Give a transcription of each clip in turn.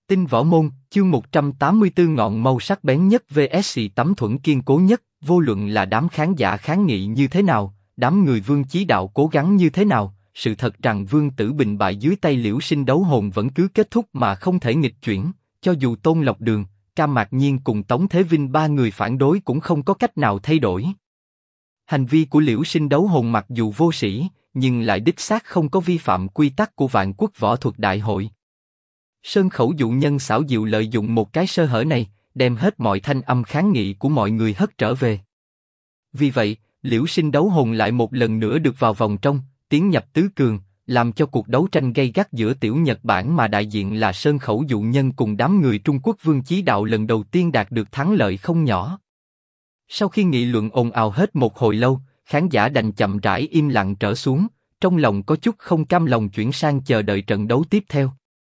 Tinh võ môn, chương 184 ngọn mâu sắc bén nhất vs tấm thuẫn kiên cố nhất, vô luận là đám khán giả kháng nghị như thế nào, đám người Vương Chí Đạo cố gắng như thế nào, sự thật rằng Vương Tử Bình bại dưới tay Liễu Sinh đấu hồn vẫn cứ kết thúc mà không thể nghịch chuyển, cho dù Tôn Lộc Đường, Cam Mạc Nhiên cùng Tống Thế Vinh ba người phản đối cũng không có cách nào thay đổi. Hành vi của Liễu Sinh đấu hồn mặc dù vô sĩ, nhưng lại đích xác không có vi phạm quy tắc của Vạn Quốc Võ Thuật Đại hội. Sơn Khẩu dụ nhân xảo diệu lợi dụng một cái sơ hở này, đem hết mọi thanh âm kháng nghị của mọi người hất trở về. Vì vậy, Liễu Sinh đấu hồn lại một lần nữa được vào vòng trong, tiến nhập tứ cường, làm cho cuộc đấu tranh gay gắt giữa tiểu Nhật Bản mà đại diện là Sơn Khẩu dụ nhân cùng đám người Trung Quốc Vương Chí Đạo lần đầu tiên đạt được thắng lợi không nhỏ. Sau khi nghị luận ồn ào hết một hồi lâu, khán giả đành chậm rãi im lặng trở xuống, trong lòng có chút không cam lòng chuyển sang chờ đợi trận đấu tiếp theo.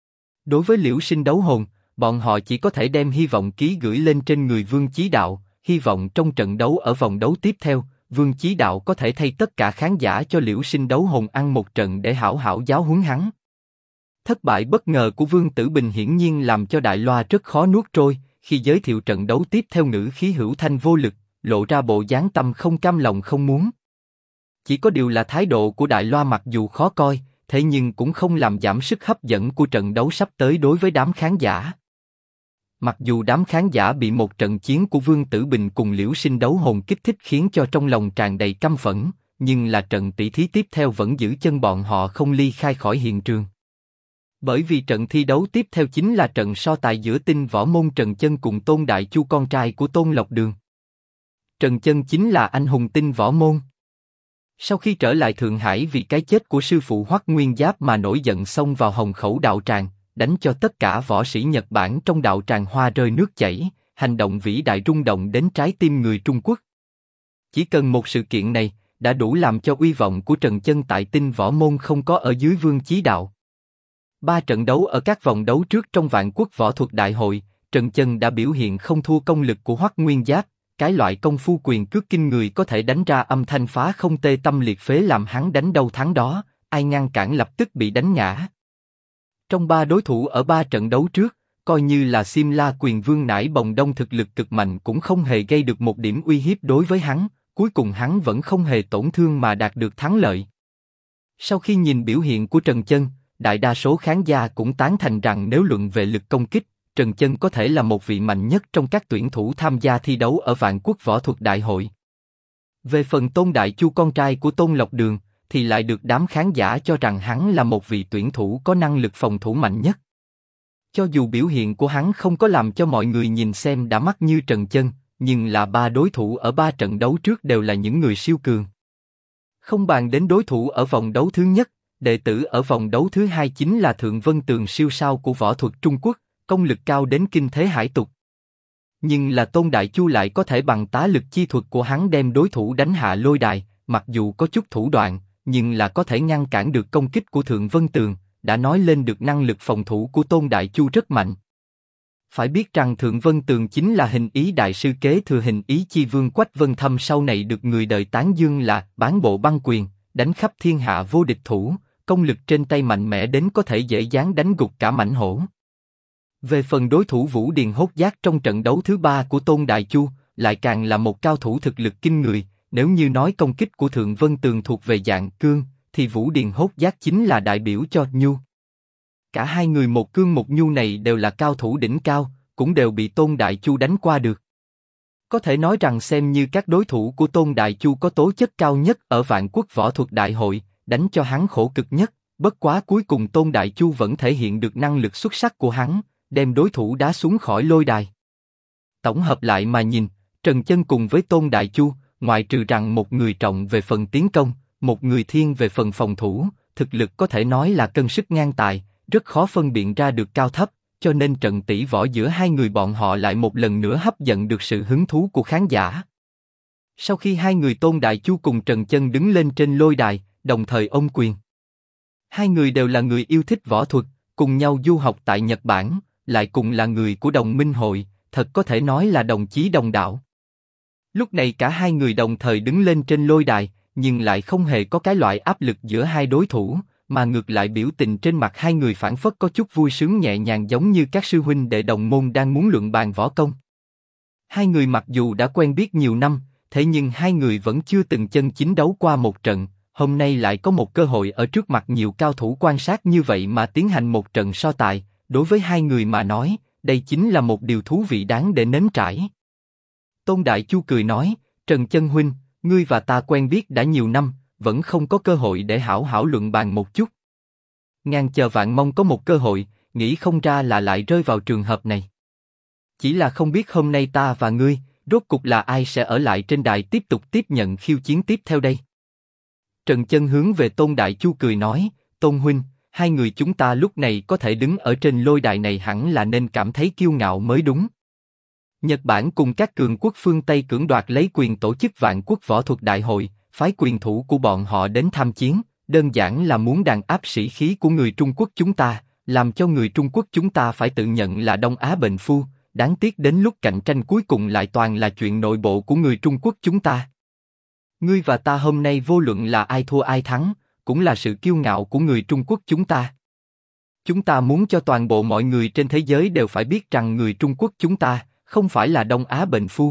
Đối với Liễu Sinh đấu hồn, bọn họ chỉ có thể đem hy vọng ký gửi lên trên người Vương Chí Đạo, hy vọng trong trận đấu ở vòng đấu tiếp theo, Vương Chí Đạo có thể thay tất cả khán giả cho Liễu Sinh đấu hồn ăn một trận để hảo hảo giáo huấn hắn. Thất bại bất ngờ của Vương Tử Bình hiển nhiên làm cho Đại Loa rất khó nuốt trôi, khi giới thiệu trận đấu tiếp theo ngữ khí hữu thanh vô lực, lộ ra bộ dáng tâm không cam lòng không muốn. Chỉ có điều là thái độ của Đại Loa mặc dù khó coi, thế nhưng cũng không làm giảm sức hấp dẫn của trận đấu sắp tới đối với đám khán giả. Mặc dù đám khán giả bị một trận chiến của Vương Tử Bình cùng Liễu Sinh đấu hồn kích thích khiến cho trong lòng tràn đầy căm phẫn, nhưng là trận tỷ thí tiếp theo vẫn giữ chân bọn họ không ly khai khỏi hiện trường. Bởi vì trận thi đấu tiếp theo chính là trận so tài giữa Tinh võ môn Trần Chân cùng Tôn Đại Chu con trai của Tôn Lộc Đường. Trần Chân chính là anh hùng Tinh võ môn. Sau khi trở lại Thượng Hải vì cái chết của sư phụ Hoắc Nguyên Giáp mà nổi giận xông vào Hồng Khẩu đạo tràng, đánh cho tất cả võ sĩ Nhật Bản trong đạo tràng hoa rơi nước chảy, hành động vĩ đại rung động đến trái tim người Trung Quốc. Chỉ cần một sự kiện này đã đủ làm cho uy vọng của Trần Chân tại Tinh võ môn không có ở dưới Vương Chí Đạo. 3 trận đấu ở các vòng đấu trước trong Vạn Quốc Võ Thuật Đại hội, Trần Chân đã biểu hiện không thua công lực của Hoắc Nguyên Giáp, cái loại công phu quyền cước kinh người có thể đánh ra âm thanh phá không tê tâm liệt phế làm hắn đánh đâu thắng đó, ai ngăn cản lập tức bị đánh ngã. Trong 3 đối thủ ở 3 trận đấu trước, coi như là Simla Quyền Vương Nải Bồng Đông thực lực cực mạnh cũng không hề gây được một điểm uy hiếp đối với hắn, cuối cùng hắn vẫn không hề tổn thương mà đạt được thắng lợi. Sau khi nhìn biểu hiện của Trần Chân, đại đa số khán giả cũng tán thành rằng nếu luận về lực công kích, Trần Chân có thể là một vị mạnh nhất trong các tuyển thủ tham gia thi đấu ở Vạn Quốc Võ Thuật Đại hội. Về phần Tôn Đại Chu con trai của Tôn Lộc Đường, thì lại được đám khán giả cho rằng hắn là một vị tuyển thủ có năng lực phòng thủ mạnh nhất. Cho dù biểu hiện của hắn không có làm cho mọi người nhìn xem đã mắt như Trần Chân, nhưng là 3 đối thủ ở 3 trận đấu trước đều là những người siêu cường. Không bàn đến đối thủ ở vòng đấu thứ nhất, đệ tử ở vòng đấu thứ hai chính là Thượng Vân Tường siêu sao của võ thuật Trung Quốc, công lực cao đến kinh thế hải tục. Nhưng là Tôn Đại Chu lại có thể bằng tá lực chi thuật của hắn đem đối thủ đánh hạ lôi đài, mặc dù có chút thủ đoạn, nhưng là có thể ngăn cản được công kích của Thượng Vân Tường, đã nói lên được năng lực phòng thủ của Tôn Đại Chu rất mạnh. Phải biết rằng Thượng Vân Tường chính là hình ý đại sư kế thừa hình ý chi vương Quách Vân Thâm sau này được người đời tán dương là bán bộ băng quyền, đánh khắp thiên hạ vô địch thủ, công lực trên tay mạnh mẽ đến có thể dễ dàng đánh gục cả mãnh hổ. Về phần đối thủ Vũ Điền Hốt Giác trong trận đấu thứ 3 của Tôn Đại Chu, lại càng là một cao thủ thực lực kinh người. Nếu như nói công kích của Thượng Vân Tường thuộc về dạng cương, thì Vũ Điền Hốt Giác chính là đại biểu cho nhu. Cả hai người một cương một nhu này đều là cao thủ đỉnh cao, cũng đều bị Tôn Đại Chu đánh qua được. Có thể nói rằng xem như các đối thủ của Tôn Đại Chu có tố chất cao nhất ở Vạn Quốc Võ Thuật Đại hội, đánh cho hắn khổ cực nhất. Bất quá cuối cùng Tôn Đại Chu vẫn thể hiện được năng lực xuất sắc của hắn, đem đối thủ đá xuống khỏi lôi đài. Tổng hợp lại mà nhìn, Trần Chân cùng với Tôn Đại Chu, ngoại trừ rằng một người trọng về phần tiến công, một người thiên về phần phòng thủ, thực lực có thể nói là cân sức ngang tài, rất khó phân biệt ra được cao thấp, cho nên trận tỷ võ giữa hai người bọn họ lại một lần nữa hấp dẫn được sự hứng thú của khán giả. Sau khi hai người Tôn Đại Chu cùng Trần Chân đứng lên trên lôi đài, đồng thời ôm quyền. Hai người đều là người yêu thích võ thuật, cùng nhau du học tại Nhật Bản, lại cùng là người của đồng minh hội, thật có thể nói là đồng chí đồng đạo. Lúc này cả hai người đồng thời đứng lên trên lôi đài, nhưng lại không hề có cái loại áp lực giữa hai đối thủ, mà ngược lại biểu tình trên mặt hai người phảng phất có chút vui sướng nhẹ nhàng giống như các sư huynh đệ đồng môn đang muốn luận bàn võ công. Hai người mặc dù đã quen biết nhiều năm, thế nhưng hai người vẫn chưa từng chân chính đấu qua một trận, hôm nay lại có một cơ hội ở trước mặt nhiều cao thủ quan sát như vậy mà tiến hành một trận so tài, đối với hai người mà nói, đây chính là một điều thú vị đáng để nếm trải. Tôn Đại Chu cười nói, Trần Chân huynh, ngươi và ta quen biết đã nhiều năm, vẫn không có cơ hội để hảo hảo luận bàn một chút. Ngàn chờ vạn mong có một cơ hội, nghĩ không ra là lại rơi vào trường hợp này. Chỉ là không biết hôm nay ta và ngươi, rốt cục là ai sẽ ở lại trên đài tiếp tục tiếp nhận khiêu chiến tiếp theo đây. Trần Chân hướng về Tôn Đại Chu cười nói, Tôn huynh, hai người chúng ta lúc này có thể đứng ở trên lôi đài này hẳn là nên cảm thấy kiêu ngạo mới đúng. Nhật Bản cùng các cường quốc phương Tây cưỡng đoạt lấy quyền tổ chức Vạn Quốc Võ thuật Đại hội, phái quyền thủ của bọn họ đến tham chiến, đơn giản là muốn đàn áp sĩ khí của người Trung Quốc chúng ta, làm cho người Trung Quốc chúng ta phải tự nhận là Đông Á bệnh phu. Đáng tiếc đến lúc cạnh tranh cuối cùng lại toàn là chuyện nội bộ của người Trung Quốc chúng ta. Ngươi và ta hôm nay vô luận là ai thua ai thắng, cũng là sự kiêu ngạo của người Trung Quốc chúng ta. Chúng ta muốn cho toàn bộ mọi người trên thế giới đều phải biết rằng người Trung Quốc chúng ta không phải là Đông Á bệnh phu.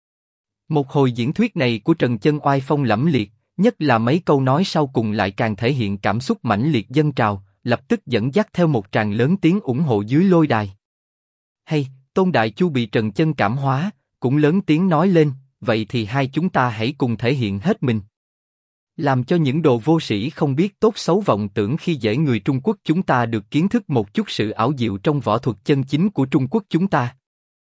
Một hồi diễn thuyết này của Trần Chân oai phong lẫm liệt, nhất là mấy câu nói sau cùng lại càng thể hiện cảm xúc mãnh liệt dâng trào, lập tức dẫn dắt theo một tràng lớn tiếng ủng hộ dưới lôi đài. Hay, Tôn Đại Chu bị Trần Chân cảm hóa, cũng lớn tiếng nói lên, vậy thì hai chúng ta hãy cùng thể hiện hết mình. Làm cho những đồ vô sĩ không biết tốt xấu vọng tưởng khi dễ người Trung Quốc chúng ta được kiến thức một chút sự ảo diệu trong võ thuật chân chính của Trung Quốc chúng ta.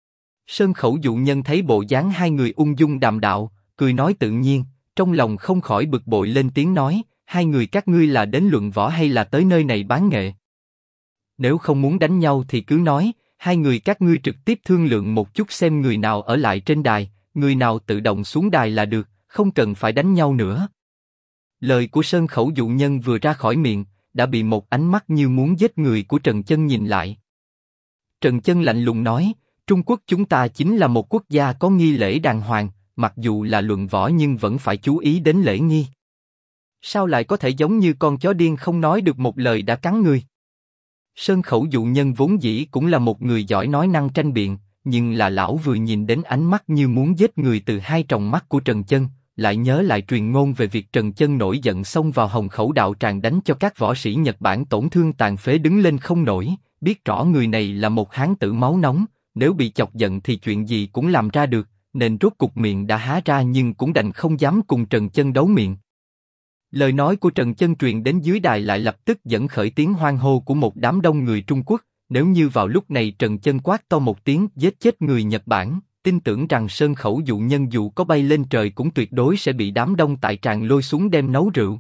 Sơn Khẩu dụ nhân thấy bộ dáng hai người ung dung đàm đạo, cười nói tự nhiên, trong lòng không khỏi bực bội lên tiếng nói, hai người các ngươi là đến luận võ hay là tới nơi này bán nghệ? Nếu không muốn đánh nhau thì cứ nói, hai người các ngươi trực tiếp thương lượng một chút xem người nào ở lại trên đài, người nào tự động xuống đài là được, không cần phải đánh nhau nữa. Lời của Sơn Khẩu dụ nhân vừa ra khỏi miệng, đã bị một ánh mắt như muốn giết người của Trần Chân nhìn lại. Trần Chân lạnh lùng nói, Trung Quốc chúng ta chính là một quốc gia có nghi lễ đàng hoàng, mặc dù là luận võ nhưng vẫn phải chú ý đến lễ nghi. Sao lại có thể giống như con chó điên không nói được một lời đã cắn người? Sơn Khẩu dụ nhân vốn dĩ cũng là một người giỏi nói năng tranh biện, nhưng là lão vừa nhìn đến ánh mắt như muốn giết người từ hai tròng mắt của Trần Chân, lại nhớ lại truyền ngôn về việc Trần Chân nổi giận xông vào Hồng Khẩu đạo tràng đánh cho các võ sĩ Nhật Bản tổn thương tàn phế đứng lên không nổi, biết rõ người này là một hán tử máu nóng, nếu bị chọc giận thì chuyện gì cũng làm ra được, nên rốt cục miệng đã há ra nhưng cũng đành không dám cùng Trần Chân đấu miệng. Lời nói của Trần Chân truyền đến dưới đài lại lập tức dẫn khởi tiếng hoan hô của một đám đông người Trung Quốc. Nếu như vào lúc này Trần Chân quát to một tiếng giết chết người Nhật Bản, tin tưởng rằng Sơn Khẩu dụ nhân dù có bay lên trời cũng tuyệt đối sẽ bị đám đông tại tràng lôi xuống đem nấu rượu.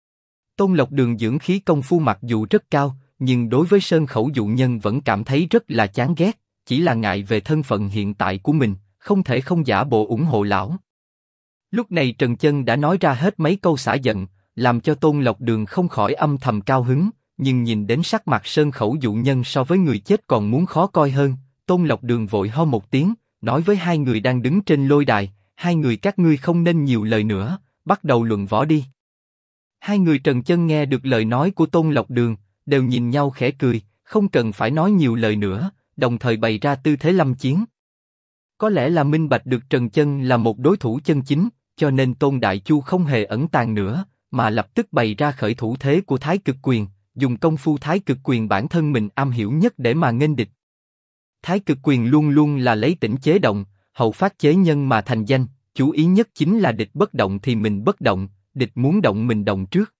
Tôn Lộc Đường dưỡng khí công phu mặc dù rất cao, nhưng đối với Sơn Khẩu dụ nhân vẫn cảm thấy rất là chán ghét, chỉ là ngại về thân phận hiện tại của mình, không thể không giả bộ ủng hộ lão. Lúc này Trần Chân đã nói ra hết mấy câu xả giận, làm cho Tôn Lộc Đường không khỏi âm thầm cao hứng, nhưng nhìn đến sắc mặt Sơn Khẩu dụ nhân so với người chết còn muốn khó coi hơn, Tôn Lộc Đường vội ho một tiếng, nói với hai người đang đứng trên lôi đài, hai người các ngươi không nên nhiều lời nữa, bắt đầu luận võ đi. Hai người Trần Chân nghe được lời nói của Tôn Lộc Đường, đều nhìn nhau khẽ cười, không cần phải nói nhiều lời nữa, đồng thời bày ra tư thế lâm chiến. Có lẽ là minh bạch được Trần Chân là một đối thủ chân chính, cho nên Tôn Đại Chu không hề ẩn tàng nữa, mà lập tức bày ra khởi thủ thế của Thái Cực Quyền, dùng công phu Thái Cực Quyền bản thân mình am hiểu nhất để mà nghênh địch. Thái Cực Quyền luôn luôn là lấy tĩnh chế động, hậu phát chế nhân mà thành danh, chú ý nhất chính là địch bất động thì mình bất động, địch muốn động mình động trước.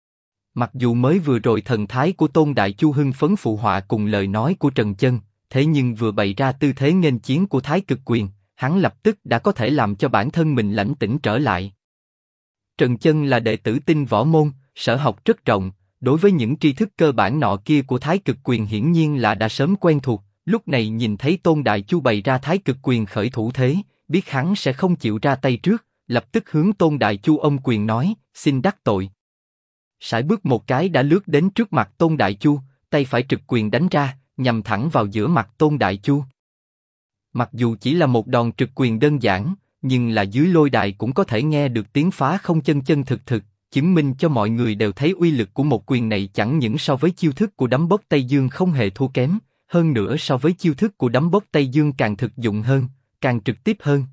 Mặc dù mới vừa rồi thần thái của Tôn Đại Chu hưng phấn phụ họa cùng lời nói của Trần Chân, thế nhưng vừa bày ra tư thế nghênh chiến của Thái Cực Quyền, hắn lập tức đã có thể làm cho bản thân mình lãnh tĩnh trở lại. Trần Chân là đệ tử tinh võ môn, sở học rất rộng, đối với những tri thức cơ bản nọ kia của Thái Cực Quyền hiển nhiên là đã sớm quen thuộc. Lúc này nhìn thấy Tôn Đại Chu bày ra Thái Cực Quyền khởi thủ thế, biết hắn sẽ không chịu ra tay trước, lập tức hướng Tôn Đại Chu ôm quyền nói, xin đắc tội. Sải bước một cái đã lướt đến trước mặt Tôn Đại Chu, tay phải trực quyền đánh ra, nhằm thẳng vào giữa mặt Tôn Đại Chu. Mặc dù chỉ là một đòn trực quyền đơn giản, nhưng là dưới lôi đài cũng có thể nghe được tiếng phá không chân chân thực thực, chứng minh cho mọi người đều thấy uy lực của một quyền này chẳng những so với chiêu thức của đấm bốc Tây Dương không hề thua kém, hơn nữa so với chiêu thức của đấm bốc Tây Dương càng thực dụng hơn, càng trực tiếp hơn.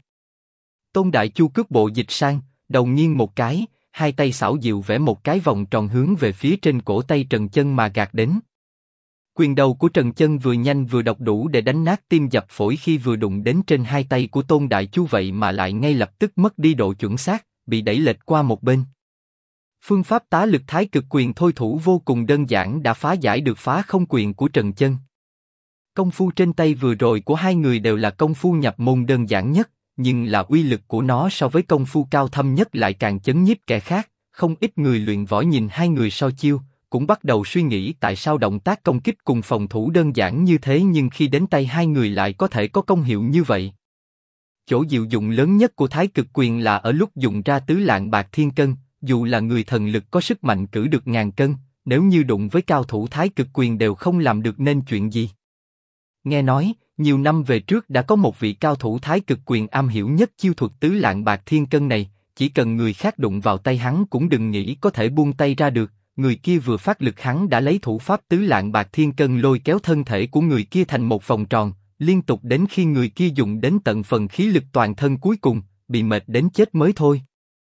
Tôn Đại Chu cước bộ dịch sang, đầu nghiêng một cái, hai tay xảo diệu vẽ một cái vòng tròn hướng về phía trên cổ tay Trần Chân mà gạt đến. Quyền đầu của Trần Chân vừa nhanh vừa độc đủ để đánh nát tim dập phổi khi vừa đụng đến trên hai tay của Tôn Đại Chu vậy mà lại ngay lập tức mất đi độ chuẩn xác, bị đẩy lệch qua một bên. Phương pháp tá lực thái cực quyền thôi thủ vô cùng đơn giản đã phá giải được phá không quyền của Trần Chân. Công phu trên tay vừa rồi của hai người đều là công phu nhập môn đơn giản nhất, nhưng là uy lực của nó so với công phu cao thâm nhất lại càng chấn nhiếp kẻ khác. Không ít người luyện võ nhìn hai người so chiêu, cũng bắt đầu suy nghĩ tại sao động tác công kích cùng phòng thủ đơn giản như thế nhưng khi đến tay hai người lại có thể có công hiệu như vậy. Chỗ diệu dụng lớn nhất của thái cực quyền là ở lúc dùng ra tứ lạng bạc thiên cân, dù là người thần lực có sức mạnh cử được ngàn cân, nếu như đụng với cao thủ thái cực quyền đều không làm được nên chuyện gì. Nghe nói, nhiều năm về trước đã có một vị cao thủ thái cực quyền am hiểu nhất chiêu thuật tứ lạng bạc thiên cân này, chỉ cần người khác đụng vào tay hắn cũng đừng nghĩ có thể buông tay ra được, người kia vừa phát lực hắn đã lấy thủ pháp tứ lạng bạc thiên cân lôi kéo thân thể của người kia thành một vòng tròn, liên tục đến khi người kia dùng đến tận phần khí lực toàn thân cuối cùng, bị mệt đến chết mới thôi.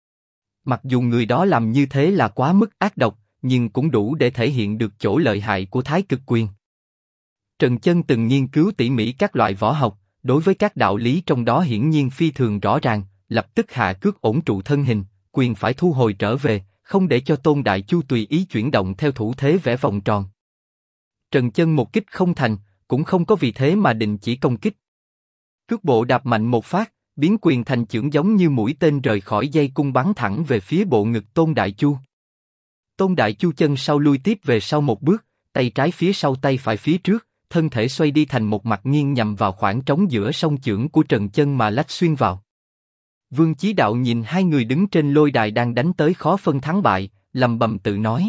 Mặc dù người đó làm như thế là quá mức ác độc, nhưng cũng đủ để thể hiện được chỗ lợi hại của thái cực quyền. Trần Chân từng nghiên cứu tỉ mỉ các loại võ học, đối với các đạo lý trong đó hiển nhiên phi thường rõ ràng, lập tức hạ cước ổn trụ thân hình, quyền phải thu hồi trở về, không để cho Tôn Đại Chu tùy ý chuyển động theo thủ thế vẽ vòng tròn. Trần Chân một kích không thành, cũng không có vì thế mà đình chỉ công kích. Cước bộ đạp mạnh một phát, biến quyền thành chưởng giống như mũi tên rời khỏi dây cung bắn thẳng về phía bộ ngực Tôn Đại Chu. Tôn Đại Chu chân sau lui tiếp về sau một bước, tay trái phía sau tay phải phía trước, thân thể xoay đi thành một mặt nghiêng nhằm vào khoảng trống giữa song chưởng của Trần Chân mà lách xuyên vào. Vương Chí Đạo nhìn hai người đứng trên lôi đài đang đánh tới khó phân thắng bại, lầm bầm tự nói: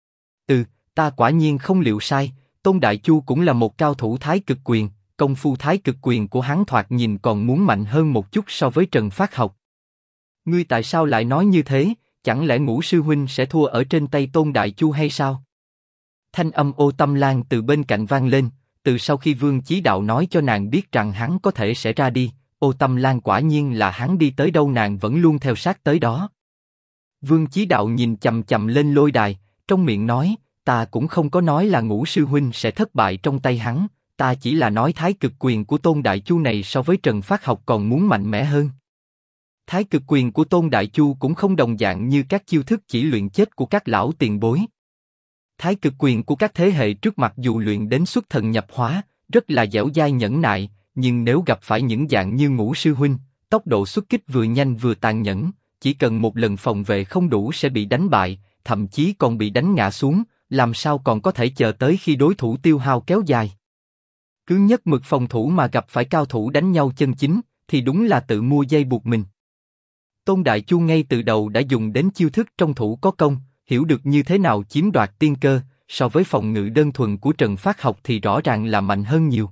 ta quả nhiên không liệu sai, Tôn Đại Chu cũng là một cao thủ thái cực quyền, công phu thái cực quyền của hắn thoạt nhìn còn muốn mạnh hơn một chút so với Trần Phát Học. Ngươi tại sao lại nói như thế? Chẳng lẽ Ngũ sư huynh sẽ thua ở trên tay Tôn Đại Chu hay sao? Thanh âm Ô Tâm Lan từ bên cạnh vang lên. Từ sau khi Vương Chí Đạo nói cho nàng biết rằng hắn có thể sẽ ra đi, Ô Tâm Lan quả nhiên là hắn đi tới đâu nàng vẫn luôn theo sát tới đó. Vương Chí Đạo nhìn chầm chầm lên lôi đài, trong miệng nói: ta cũng không có nói là Ngũ sư huynh sẽ thất bại trong tay hắn, ta chỉ là nói thái cực quyền của Tôn Đại Chu này so với Trần Phát Học còn muốn mạnh mẽ hơn. Thái cực quyền của Tôn Đại Chu cũng không đồng dạng như các chiêu thức chỉ luyện chết của các lão tiền bối. Thái cực quyền của các thế hệ trước mặc dù luyện đến xuất thần nhập hóa, rất là dẻo dai nhẫn nại, nhưng nếu gặp phải những dạng như Ngũ sư huynh, tốc độ xuất kích vừa nhanh vừa tàn nhẫn, chỉ cần một lần phòng vệ không đủ sẽ bị đánh bại, thậm chí còn bị đánh ngã xuống, làm sao còn có thể chờ tới khi đối thủ tiêu hao kéo dài. Cứ nhất mực phòng thủ mà gặp phải cao thủ đánh nhau chân chính, thì đúng là tự mua dây buộc mình. Tôn Đại Chu ngay từ đầu đã dùng đến chiêu thức trong thủ có công, hiểu được như thế nào chiếm đoạt tiên cơ, so với phòng ngự đơn thuần của Trần Phát Học thì rõ ràng là mạnh hơn nhiều.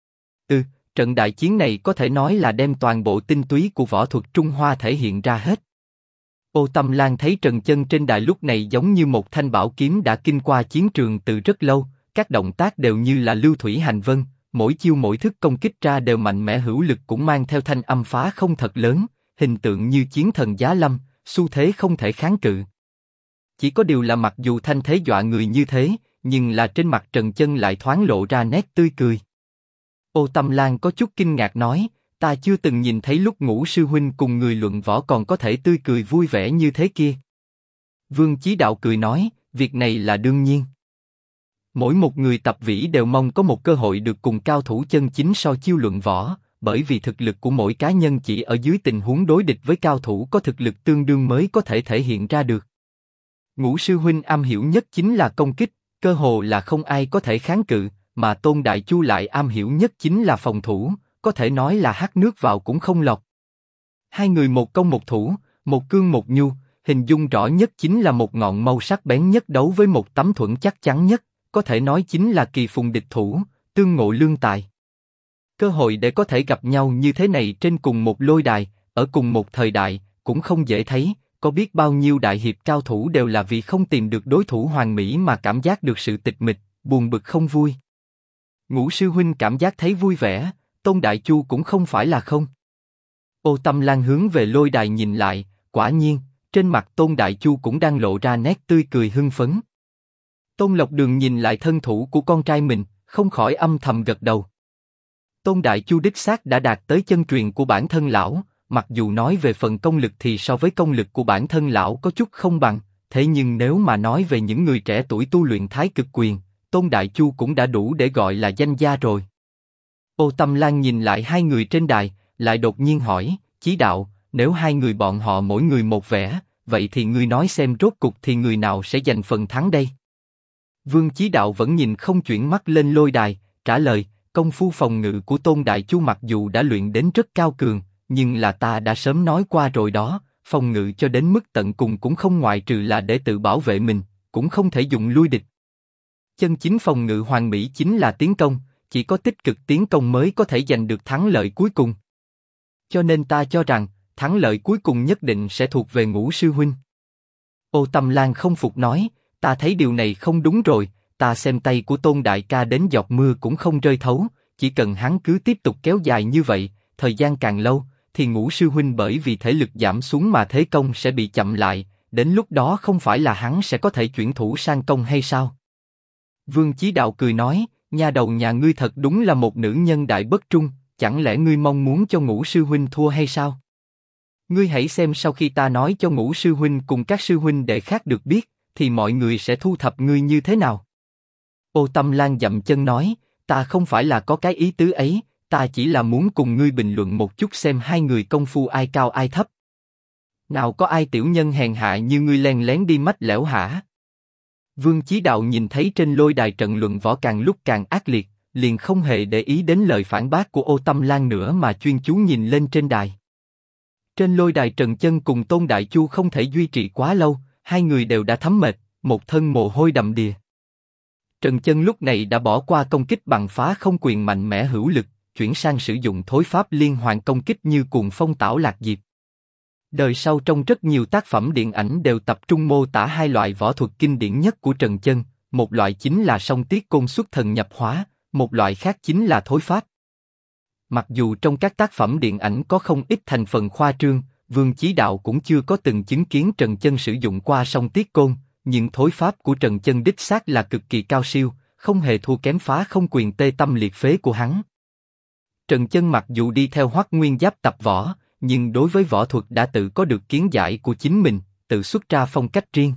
Trận đại chiến này có thể nói là đem toàn bộ tinh túy của võ thuật Trung Hoa thể hiện ra hết. Ô Tâm Lan thấy Trần Chân trên đài lúc này giống như một thanh bảo kiếm đã kinh qua chiến trường từ rất lâu, các động tác đều như là lưu thủy hành vân, mỗi chiêu mỗi thức công kích ra đều mạnh mẽ hữu lực cũng mang theo thanh âm phá không thật lớn, hình tượng như chiến thần giá lâm, xu thế không thể kháng cự. Chỉ có điều là mặc dù thanh thế dọa người như thế, nhưng là trên mặt Trần Chân lại thoáng lộ ra nét tươi cười. Ô Tâm Lan có chút kinh ngạc nói: ta chưa từng nhìn thấy lúc Ngũ sư huynh cùng người luận võ còn có thể tươi cười vui vẻ như thế kia. Vương Chí Đạo cười nói: việc này là đương nhiên. Mỗi một người tập võ đều mong có một cơ hội được cùng cao thủ chân chính so chiêu luận võ, bởi vì thực lực của mỗi cá nhân chỉ ở dưới tình huống đối địch với cao thủ có thực lực tương đương mới có thể thể hiện ra được. Ngũ sư huynh am hiểu nhất chính là công kích, cơ hồ là không ai có thể kháng cự, mà Tôn Đại Chu lại am hiểu nhất chính là phòng thủ, có thể nói là hắt nước vào cũng không lọt. Hai người một công một thủ, một cương một nhu, hình dung rõ nhất chính là một ngọn mâu sắc bén nhất đấu với một tấm thuẫn chắc chắn nhất, có thể nói chính là kỳ phùng địch thủ, tương ngộ lương tài. Cơ hội để có thể gặp nhau như thế này trên cùng một lôi đài, ở cùng một thời đại, cũng không dễ thấy, có biết bao nhiêu đại hiệp cao thủ đều là vì không tìm được đối thủ hoàn mỹ mà cảm giác được sự tịch mịch, buồn bực không vui. Ngũ sư huynh cảm giác thấy vui vẻ, Tôn Đại Chu cũng không phải là không. Ô Tâm Lan hướng về lôi đài nhìn lại, quả nhiên, trên mặt Tôn Đại Chu cũng đang lộ ra nét tươi cười hưng phấn. Tôn Lộc Đường nhìn lại thân thủ của con trai mình, không khỏi âm thầm gật đầu. Tôn Đại Chu đích xác đã đạt tới chân truyền của bản thân lão, mặc dù nói về phần công lực thì so với công lực của bản thân lão có chút không bằng, thế nhưng nếu mà nói về những người trẻ tuổi tu luyện Thái Cực Quyền, Tôn Đại Chu cũng đã đủ để gọi là danh gia rồi. Ô Tâm Lan nhìn lại hai người trên đài, lại đột nhiên hỏi, Chí Đạo, nếu hai người bọn họ mỗi người một vẻ, vậy thì ngươi nói xem rốt cục thì người nào sẽ giành phần thắng đây? Vương Chí Đạo vẫn nhìn không chuyển mắt lên lôi đài, trả lời, công phu phòng ngự của Tôn Đại Chu mặc dù đã luyện đến rất cao cường, nhưng là ta đã sớm nói qua rồi đó, phòng ngự cho đến mức tận cùng cũng không ngoại trừ là để tự bảo vệ mình, cũng không thể dùng lui địch. Chân chính phòng ngự hoàn mỹ chính là tiến công, chỉ có tích cực tiến công mới có thể giành được thắng lợi cuối cùng. Cho nên ta cho rằng, thắng lợi cuối cùng nhất định sẽ thuộc về Ngũ sư huynh. Ô Tâm Lan không phục nói, ta thấy điều này không đúng rồi, ta xem tay của Tôn đại ca đến giọt mưa cũng không rơi thấu, chỉ cần hắn cứ tiếp tục kéo dài như vậy, thời gian càng lâu, thì Ngũ sư huynh bởi vì thể lực giảm xuống mà thế công sẽ bị chậm lại, đến lúc đó không phải là hắn sẽ có thể chuyển thủ sang công hay sao? Vương Chí Đạo cười nói, nha đầu nhà ngươi thật đúng là một nữ nhân đại bất trung, chẳng lẽ ngươi mong muốn cho Ngũ sư huynh thua hay sao? Ngươi hãy xem sau khi ta nói cho Ngũ sư huynh cùng các sư huynh đệ khác được biết, thì mọi người sẽ thu thập ngươi như thế nào? Ô Tâm Lan dậm chân nói, ta không phải là có cái ý tứ ấy, ta chỉ là muốn cùng ngươi bình luận một chút xem hai người công phu ai cao ai thấp. Nào có ai tiểu nhân hèn hạ như ngươi len lén đi mách lẻo hả? Vương Chí Đạo nhìn thấy trên lôi đài trận luận võ càng lúc càng ác liệt, liền không hề để ý đến lời phản bác của Ô Tâm Lan nữa mà chuyên chú nhìn lên trên đài. Trên lôi đài Trần Chân cùng Tôn Đại Chu không thể duy trì quá lâu, hai người đều đã thấm mệt, một thân mồ hôi đầm đìa. Trần Chân lúc này đã bỏ qua công kích bằng phá không quyền mạnh mẽ hữu lực, chuyển sang sử dụng thối pháp liên hoàn công kích như cuồng phong tảo lạc diệp. Đời sau trong rất nhiều tác phẩm điện ảnh đều tập trung mô tả hai loại võ thuật kinh điển nhất của Trần Chân, một loại chính là song tiết côn xuất thần nhập hóa, một loại khác chính là thối pháp. Mặc dù trong các tác phẩm điện ảnh có không ít thành phần khoa trương, Vương Chí Đạo cũng chưa có từng chứng kiến Trần Chân sử dụng qua song tiết côn, nhưng thối pháp của Trần Chân đích xác là cực kỳ cao siêu, không hề thua kém phá không quyền tê tâm liệt phế của hắn. Trần Chân mặc dù đi theo Hoắc Nguyên Giáp tập võ, nhưng đối với võ thuật đã tự có được kiến giải của chính mình, tự xuất ra phong cách riêng.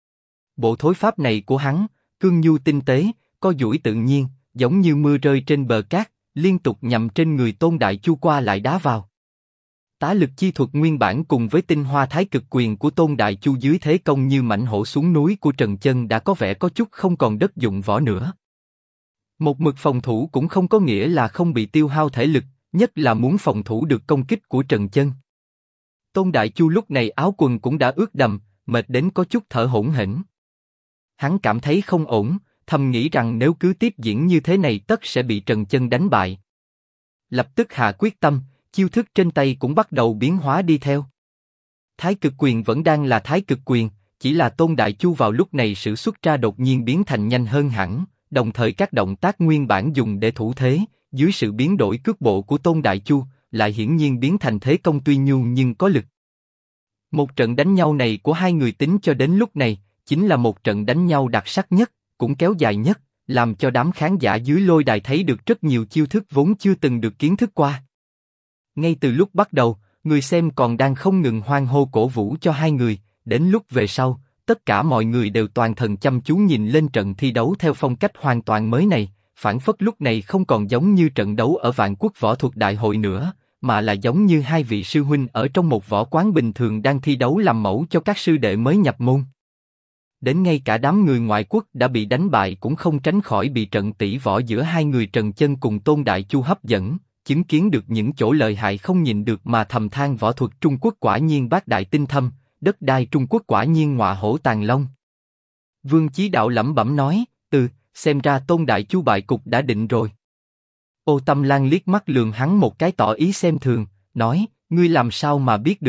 Bộ thối pháp này của hắn, cương nhu tinh tế, co duỗi tự nhiên, giống như mưa rơi trên bờ cát, liên tục nhằm trên người Tôn Đại Chu qua lại đá vào. Tá lực chi thuật nguyên bản cùng với tinh hoa Thái Cực Quyền của Tôn Đại Chu dưới thế công như mãnh hổ xuống núi của Trần Chân đã có vẻ có chút không còn đất dụng võ nữa. Một mực phòng thủ cũng không có nghĩa là không bị tiêu hao thể lực, nhất là muốn phòng thủ được công kích của Trần Chân. Tôn Đại Chu lúc này áo quần cũng đã ướt đầm, mệt đến có chút thở hổn hển. Hắn cảm thấy không ổn, thầm nghĩ rằng nếu cứ tiếp diễn như thế này tất sẽ bị Trần Chân đánh bại. Lập tức hạ quyết tâm, chiêu thức trên tay cũng bắt đầu biến hóa đi theo. Thái Cực Quyền vẫn đang là Thái Cực Quyền, chỉ là Tôn Đại Chu vào lúc này sử xuất ra đột nhiên biến thành nhanh hơn hẳn, đồng thời các động tác nguyên bản dùng để thủ thế, dưới sự biến đổi cước bộ của Tôn Đại Chu, lại hiển nhiên biến thành thế công tuy nhu nhưng có lực. Một trận đánh nhau này của hai người tính cho đến lúc này, chính là một trận đánh nhau đặc sắc nhất, cũng kéo dài nhất, làm cho đám khán giả dưới lôi đài thấy được rất nhiều chiêu thức vốn chưa từng được kiến thức qua. Ngay từ lúc bắt đầu, người xem còn đang không ngừng hoan hô cổ vũ cho hai người, đến lúc về sau, tất cả mọi người đều toàn thần chăm chú nhìn lên trận thi đấu theo phong cách hoàn toàn mới này, phảng phất lúc này không còn giống như trận đấu ở Vạn Quốc Võ Thuật Đại Hội nữa, mà là giống như hai vị sư huynh ở trong một võ quán bình thường đang thi đấu làm mẫu cho các sư đệ mới nhập môn. Đến ngay cả đám người ngoại quốc đã bị đánh bại cũng không tránh khỏi bị trận tỷ võ giữa hai người Trần Chân cùng Tôn Đại Chu hấp dẫn, chứng kiến được những chỗ lợi hại không nhìn được mà thầm than võ thuật Trung Quốc quả nhiên bác đại tinh thâm, đất đai Trung Quốc quả nhiên ngọa hổ tàng long. Vương Chí Đạo lẩm bẩm nói, xem ra Tôn Đại Chu bại cục đã định rồi. Ô Tâm Lan liếc mắt lườm hắn một cái tỏ ý xem thường, nói, ngươi làm sao mà biết được,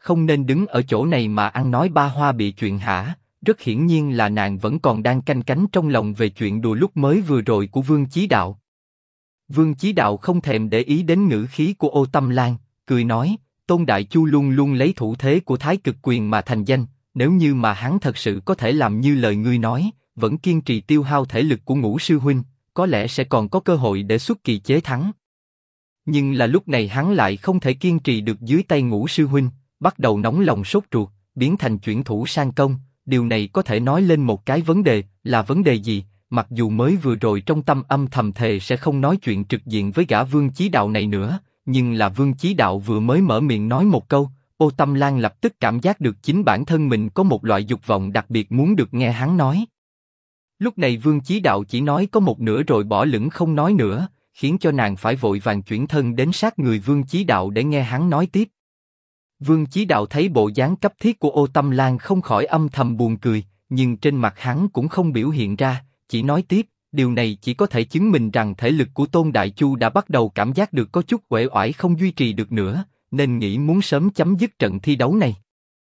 không nên đứng ở chỗ này mà ăn nói ba hoa bị chuyện hả? Rất hiển nhiên là nàng vẫn còn đang canh cánh trong lòng về chuyện đùa lúc mới vừa rồi của Vương Chí Đạo. Vương Chí Đạo không thèm để ý đến ngữ khí của Ô Tâm Lan, cười nói, Tôn Đại Chu luôn luôn lấy thủ thế của Thái Cực Quyền mà thành danh, nếu như mà hắn thật sự có thể làm như lời ngươi nói, vẫn kiên trì tiêu hao thể lực của Ngũ sư huynh, có lẽ sẽ còn có cơ hội để xuất kỳ chế thắng. Nhưng là lúc này hắn lại không thể kiên trì được dưới tay Ngũ sư huynh, bắt đầu nóng lòng sốt ruột, biến thành chuyển thủ sang công. Điều này có thể nói lên một cái vấn đề, là vấn đề gì? Mặc dù mới vừa rồi trong tâm âm thầm thề sẽ không nói chuyện trực diện với gã Vương Chí Đạo này nữa, nhưng là Vương Chí Đạo vừa mới mở miệng nói một câu, Ô Tâm Lan lập tức cảm giác được chính bản thân mình có một loại dục vọng đặc biệt muốn được nghe hắn nói. Lúc này Vương Chí Đạo chỉ nói có một nửa rồi bỏ lửng không nói nữa, khiến cho nàng phải vội vàng chuyển thân đến sát người Vương Chí Đạo để nghe hắn nói tiếp. Vương Chí Đạo thấy bộ dáng cấp thiết của Ô Tâm Lan không khỏi âm thầm buồn cười, nhưng trên mặt hắn cũng không biểu hiện ra, chỉ nói tiếp, điều này chỉ có thể chứng minh rằng thể lực của Tôn Đại Chu đã bắt đầu cảm giác được có chút uể oải không duy trì được nữa, nên nghĩ muốn sớm chấm dứt trận thi đấu này.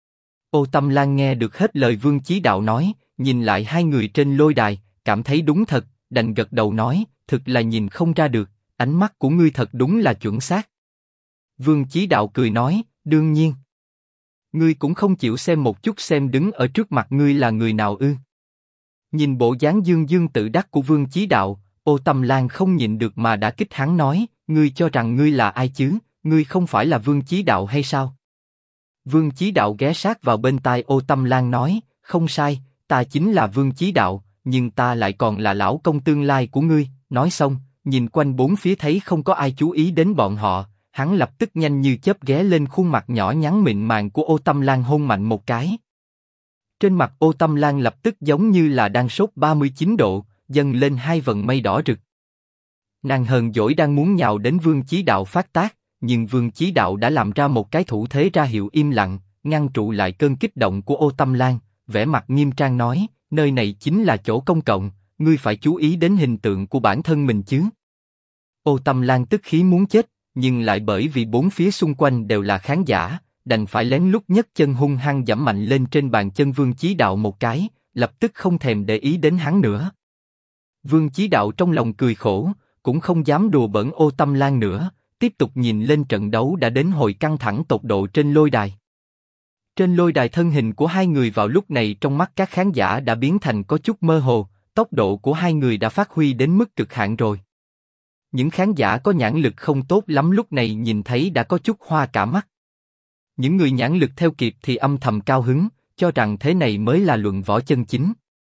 Ô Tâm Lan nghe được hết lời Vương Chí Đạo nói, nhìn lại hai người trên lôi đài, cảm thấy đúng thật, đành gật đầu nói, thực là nhìn không ra được, ánh mắt của ngươi thật đúng là chuẩn xác. Vương Chí Đạo cười nói, đương nhiên. Ngươi cũng không chịu xem một chút xem đứng ở trước mặt ngươi là người nào ư? Nhìn bộ dáng dương dương tự đắc của Vương Chí Đạo, Ô Tâm Lan không nhịn được mà đã kích hắn nói, ngươi cho rằng ngươi là ai chứ? Ngươi không phải là Vương Chí Đạo hay sao? Vương Chí Đạo ghé sát vào bên tai Ô Tâm Lan nói, không sai, ta chính là Vương Chí Đạo, nhưng ta lại còn là lão công tương lai của ngươi. Nói xong, nhìn quanh bốn phía thấy không có ai chú ý đến bọn họ, hắn lập tức nhanh như chớp ghé lên khuôn mặt nhỏ nhắn mịn màng của Ô Tâm Lan hôn mạnh một cái. Trên mặt Ô Tâm Lan lập tức giống như là đang sốt 39 độ, dâng lên hai vầng mây đỏ rực. Nàng hờn dỗi đang muốn nhào đến Vương Chí Đạo phát tác, nhưng Vương Chí Đạo đã làm ra một cái thủ thế ra hiệu im lặng, ngăn trụ lại cơn kích động của Ô Tâm Lan, vẻ mặt nghiêm trang nói, nơi này chính là chỗ công cộng, ngươi phải chú ý đến hình tượng của bản thân mình chứ. Ô Tâm Lan tức khí muốn chết, nhưng lại bởi vì bốn phía xung quanh đều là khán giả, đành phải lén lút nhấc chân hung hăng giẫm mạnh lên trên bàn chân Vương Chí Đạo một cái, lập tức không thèm để ý đến hắn nữa. Vương Chí Đạo trong lòng cười khổ, cũng không dám đùa bỡn Ô Tâm Lan nữa, tiếp tục nhìn lên trận đấu đã đến hồi căng thẳng tột độ trên lôi đài. Trên lôi đài thân hình của hai người vào lúc này trong mắt các khán giả đã biến thành có chút mơ hồ, tốc độ của hai người đã phát huy đến mức cực hạn rồi. Những khán giả có nhãn lực không tốt lắm lúc này nhìn thấy đã có chút hoa cả mắt. Những người nhãn lực theo kịp thì âm thầm cao hứng, cho rằng thế này mới là luận võ chân chính.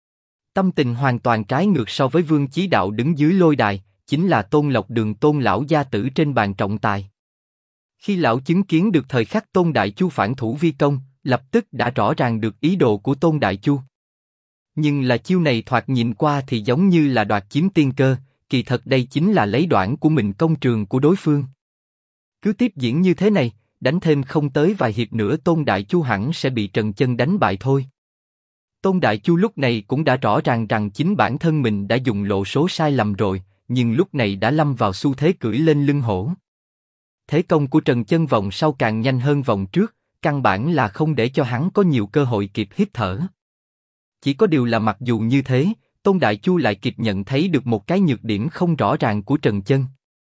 Tâm tình hoàn toàn trái ngược so với Vương Chí Đạo đứng dưới lôi đài, chính là Tôn Lộc Đường Tôn lão gia tử trên bàn trọng tài. Khi lão chứng kiến được thời khắc Tôn Đại Chu phản thủ vi công, lập tức đã rõ ràng được ý đồ của Tôn Đại Chu. Nhưng là chiêu này thoạt nhìn qua thì giống như là đoạt chiếm tiên cơ, kỳ thật đây chính là lấy đoản của mình công trường của đối phương. Cứ tiếp diễn như thế này, đánh thêm không tới vài hiệp nữa Tôn Đại Chu hẳn sẽ bị Trần Chân đánh bại thôi. Tôn Đại Chu lúc này cũng đã rõ ràng rằng chính bản thân mình đã dùng lộ số sai lầm rồi, nhưng lúc này đã lâm vào xu thế cưỡi lên lưng hổ. Thế công của Trần Chân vòng sau càng nhanh hơn vòng trước, căn bản là không để cho hắn có nhiều cơ hội kịp hít thở. Chỉ có điều là mặc dù như thế, Tôn Đại Chu lại kịp nhận thấy được một cái nhược điểm không rõ ràng của Trần Chân.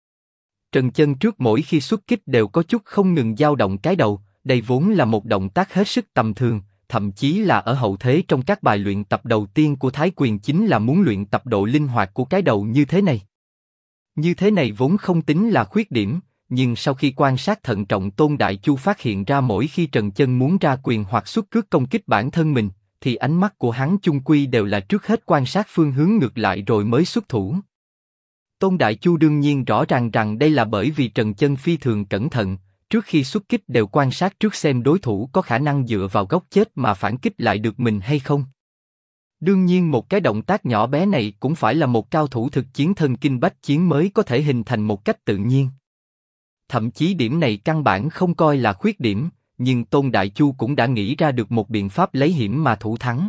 Trần Chân trước mỗi khi xuất kích đều có chút không ngừng dao động cái đầu, đây vốn là một động tác hết sức tầm thường, thậm chí là ở hậu thế trong các bài luyện tập đầu tiên của Thái Quyền chính là muốn luyện tập độ linh hoạt của cái đầu như thế này. Như thế này vốn không tính là khuyết điểm, nhưng sau khi quan sát thận trọng Tôn Đại Chu phát hiện ra mỗi khi Trần Chân muốn ra quyền hoặc xuất cước công kích bản thân mình, thì ánh mắt của hắn chung quy đều là trước hết quan sát phương hướng ngược lại rồi mới xuất thủ. Tôn Đại Chu đương nhiên rõ ràng rằng đây là bởi vì Trần Chân phi thường cẩn thận, trước khi xuất kích đều quan sát trước xem đối thủ có khả năng dựa vào góc chết mà phản kích lại được mình hay không. Đương nhiên một cái động tác nhỏ bé này cũng phải là một cao thủ thực chiến thân kinh bách chiến mới có thể hình thành một cách tự nhiên. Thậm chí điểm này căn bản không coi là khuyết điểm, nhưng Tôn Đại Chu cũng đã nghĩ ra được một biện pháp lấy hiểm mà thủ thắng.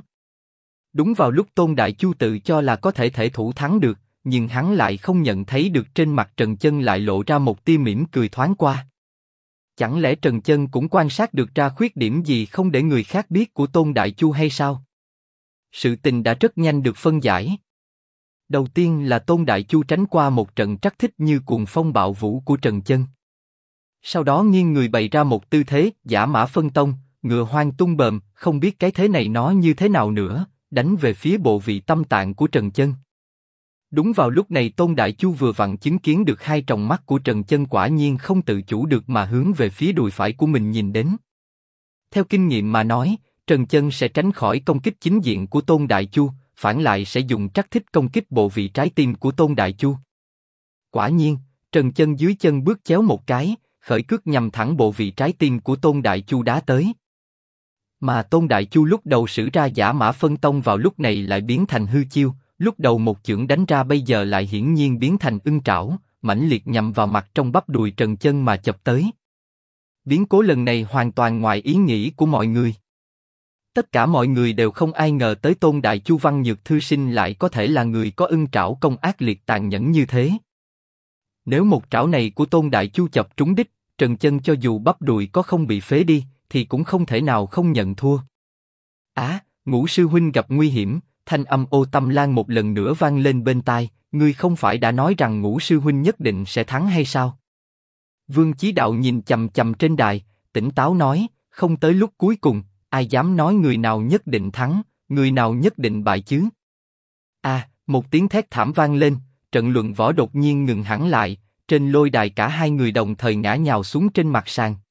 Đúng vào lúc Tôn Đại Chu tự cho là có thể thủ thắng được, nhưng hắn lại không nhận thấy được trên mặt Trần Chân lại lộ ra một tia mỉm cười thoáng qua. Chẳng lẽ Trần Chân cũng quan sát được ra khuyết điểm gì không để người khác biết của Tôn Đại Chu hay sao? Sự tình đã rất nhanh được phân giải. Đầu tiên là Tôn Đại Chu tránh qua một trận trắc thích như cuồng phong bạo vũ của Trần Chân. Sau đó nghiêng người bày ra một tư thế giả mã phân tông, ngựa hoang tung bờm, không biết cái thế này nó như thế nào nữa, đánh về phía bộ vị tâm tạng của Trần Chân. Đúng vào lúc này Tôn Đại Chu vừa vặn chứng kiến được hai tròng mắt của Trần Chân quả nhiên không tự chủ được mà hướng về phía đùi phải của mình nhìn đến. Theo kinh nghiệm mà nói, Trần Chân sẽ tránh khỏi công kích chính diện của Tôn Đại Chu, phản lại sẽ dùng trắc thích công kích bộ vị trái tim của Tôn Đại Chu. Quả nhiên, Trần Chân dưới chân bước chéo một cái, khởi cước nhằm thẳng bộ vị trái tim của Tôn Đại Chu đá tới. Mà Tôn Đại Chu lúc đầu sử ra giả mã phân tông vào lúc này lại biến thành hư chiêu, lúc đầu một chưởng đánh ra bây giờ lại hiển nhiên biến thành ưng trảo, mãnh liệt nhằm vào mặt trong bắp đùi Trần Chân mà chập tới. Biến cố lần này hoàn toàn ngoài ý nghĩ của mọi người. Tất cả mọi người đều không ai ngờ tới Tôn Đại Chu Văn Nhược Thư Sinh lại có thể là người có ưng trảo công ác liệt tàn nhẫn như thế. Nếu một trảo này của Tôn Đại Chu chập trúng đích, Trần Chân cho dù bắp đùi có không bị phế đi, thì cũng không thể nào không nhận thua. Ngũ sư huynh gặp nguy hiểm, thanh âm Ô Tâm Lan một lần nữa vang lên bên tai, ngươi không phải đã nói rằng Ngũ sư huynh nhất định sẽ thắng hay sao? Vương Chí Đạo nhìn chằm chằm trên đài, tỉnh táo nói, không tới lúc cuối cùng, ai dám nói người nào nhất định thắng, người nào nhất định bại chứ? Một tiếng thét thảm vang lên, trận luận võ đột nhiên ngừng hẳn lại, trên lôi đài cả hai người đồng thời ngã nhào xuống trên mặt sàn.